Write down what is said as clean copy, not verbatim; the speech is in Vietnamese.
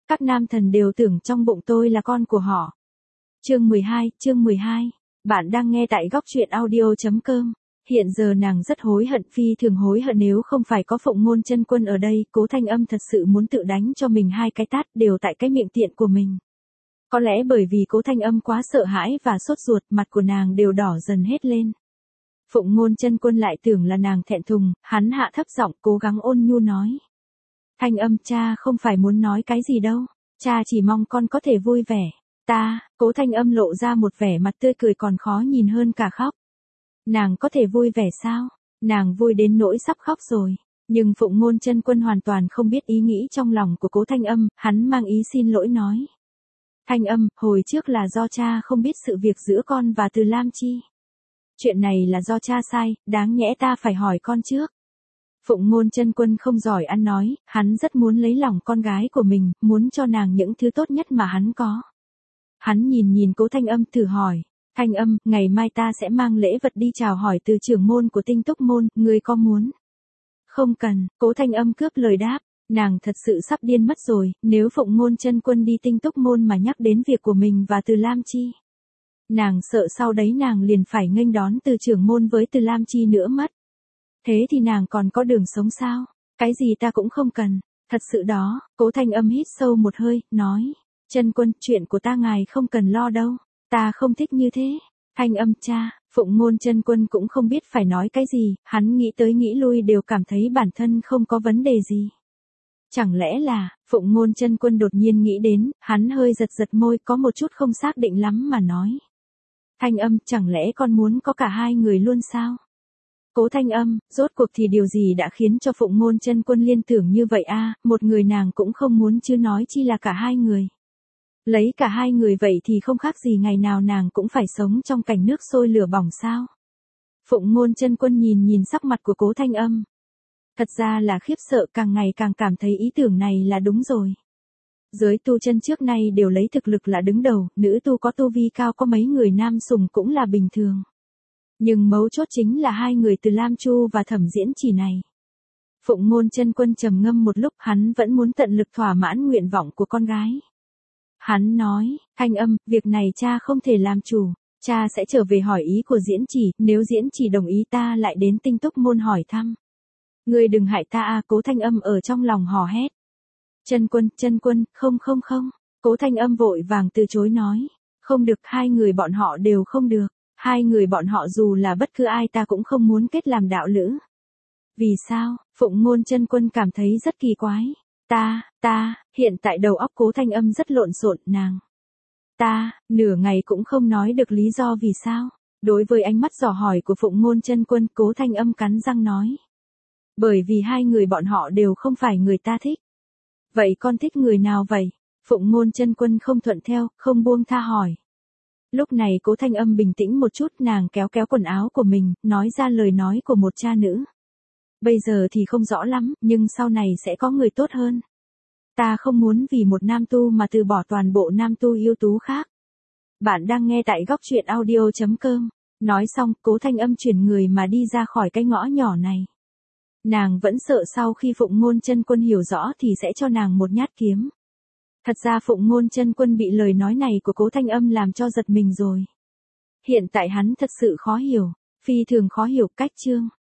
Các nam thần đều tưởng trong bụng tôi là con của họ. Chương 12. Bạn đang nghe tại góc truyện audio.com. Hiện giờ nàng rất hối hận, phi thường hối hận, nếu không phải có Phụng Ngôn Chân Quân ở đây, Cố Thanh Âm thật sự muốn tự đánh cho mình 2 cái tát, đều tại cái miệng tiện của mình. Có lẽ bởi vì Cố Thanh Âm quá sợ hãi và sốt ruột, mặt của nàng đều đỏ dần hết lên. Phụng Ngôn Chân Quân lại tưởng là nàng thẹn thùng, hắn hạ thấp giọng cố gắng ôn nhu nói. Thanh Âm, cha không phải muốn nói cái gì đâu, cha chỉ mong con có thể vui vẻ. Cố Thanh Âm lộ ra một vẻ mặt tươi cười còn khó nhìn hơn cả khóc. Nàng có thể vui vẻ sao? Nàng vui đến nỗi sắp khóc rồi. Nhưng Phụng Ngôn Chân Quân hoàn toàn không biết ý nghĩ trong lòng của Cố Thanh Âm, hắn mang ý xin lỗi nói. Thanh Âm, hồi trước là do cha không biết sự việc giữa con và Từ Lam Chi. Chuyện này là do cha sai, đáng nhẽ ta phải hỏi con trước. Phụng Ngôn Chân Quân không giỏi ăn nói, hắn rất muốn lấy lòng con gái của mình, muốn cho nàng những thứ tốt nhất mà hắn có. Hắn nhìn Cố Thanh Âm thử hỏi. Thanh Âm, ngày mai ta sẽ mang lễ vật đi chào hỏi từ trưởng môn của Tinh Túc Môn, ngươi có muốn? Không cần, Cố Thanh Âm cướp lời đáp. Nàng thật sự sắp điên mất rồi, nếu Phụng Ngôn Chân Quân đi Tinh Túc Môn mà nhắc đến việc của mình và Từ Lam Chi. Nàng sợ sau đấy nàng liền phải nghênh đón từ trưởng môn với Từ Lam Chi nữa mất. Thế thì nàng còn có đường sống sao? Cái gì ta cũng không cần. Thật sự đó, Cố Thanh Âm hít sâu một hơi, nói. Chân Quân, chuyện của ta ngài không cần lo đâu. Ta không thích như thế. Thanh Âm, cha. Phụng Ngôn Chân Quân cũng không biết phải nói cái gì, hắn nghĩ tới nghĩ lui đều cảm thấy bản thân không có vấn đề gì. Chẳng lẽ là, Phụng Ngôn Chân Quân đột nhiên nghĩ đến, hắn hơi giật môi, có một chút không xác định lắm mà nói. Thanh Âm, chẳng lẽ con muốn có cả 2 người luôn sao? Cố Thanh Âm, rốt cuộc thì điều gì đã khiến cho Phụng Ngôn Chân Quân liên tưởng như vậy a? Một người nàng cũng không muốn chứ nói chi là cả 2 người. Lấy cả 2 người vậy thì không khác gì ngày nào nàng cũng phải sống trong cảnh nước sôi lửa bỏng sao? Phụng Ngôn Chân Quân nhìn sắc mặt của Cố Thanh Âm. Thật ra là khiếp sợ, càng ngày càng cảm thấy ý tưởng này là đúng rồi. Giới tu chân trước nay đều lấy thực lực là đứng đầu, nữ tu có tu vi cao có mấy người nam sùng cũng là bình thường. Nhưng mấu chốt chính là 2 người Từ Lam Chu và Thẩm Diễn Chỉ này. Phụng Ngôn Chân Quân trầm ngâm một lúc, hắn vẫn muốn tận lực thỏa mãn nguyện vọng của con gái. Hắn nói, Thanh Âm, việc này cha không thể làm chủ, cha sẽ trở về hỏi ý của Diễn Chỉ, nếu Diễn Chỉ đồng ý ta lại đến Tinh Túc Môn hỏi thăm. Ngươi đừng hại ta a. Cố Thanh Âm ở trong lòng hò hét. Chân Quân, không. Cố Thanh Âm vội vàng từ chối nói, không được, 2 người bọn họ đều không được. 2 người bọn họ dù là bất cứ ai ta cũng không muốn kết làm đạo lữ. Vì sao? Phụng Ngôn Chân Quân cảm thấy rất kỳ quái. Hiện tại đầu óc Cố Thanh Âm rất lộn xộn, nàng. Nửa ngày cũng không nói được lý do vì sao. Đối với ánh mắt dò hỏi của Phụng Ngôn Chân Quân, Cố Thanh Âm cắn răng nói. Bởi vì 2 người bọn họ đều không phải người ta thích. Vậy con thích người nào vậy? Phụng Ngôn Chân Quân không thuận theo, không buông tha hỏi. Lúc này Cố Thanh Âm bình tĩnh một chút, nàng kéo quần áo của mình, nói ra lời nói của một cha nữ. Bây giờ thì không rõ lắm, nhưng sau này sẽ có người tốt hơn. Ta không muốn vì một nam tu mà từ bỏ toàn bộ nam tu ưu tú khác. Bạn đang nghe tại góc truyện audio.com. Nói xong, Cố Thanh Âm chuyển người mà đi ra khỏi cái ngõ nhỏ này. Nàng vẫn sợ sau khi Phụng Ngôn Chân Quân hiểu rõ thì sẽ cho nàng một nhát kiếm. Thật ra Phụng Ngôn Chân Quân bị lời nói này của Cố Thanh Âm làm cho giật mình rồi. Hiện tại hắn thật sự khó hiểu, phi thường khó hiểu. Cách chương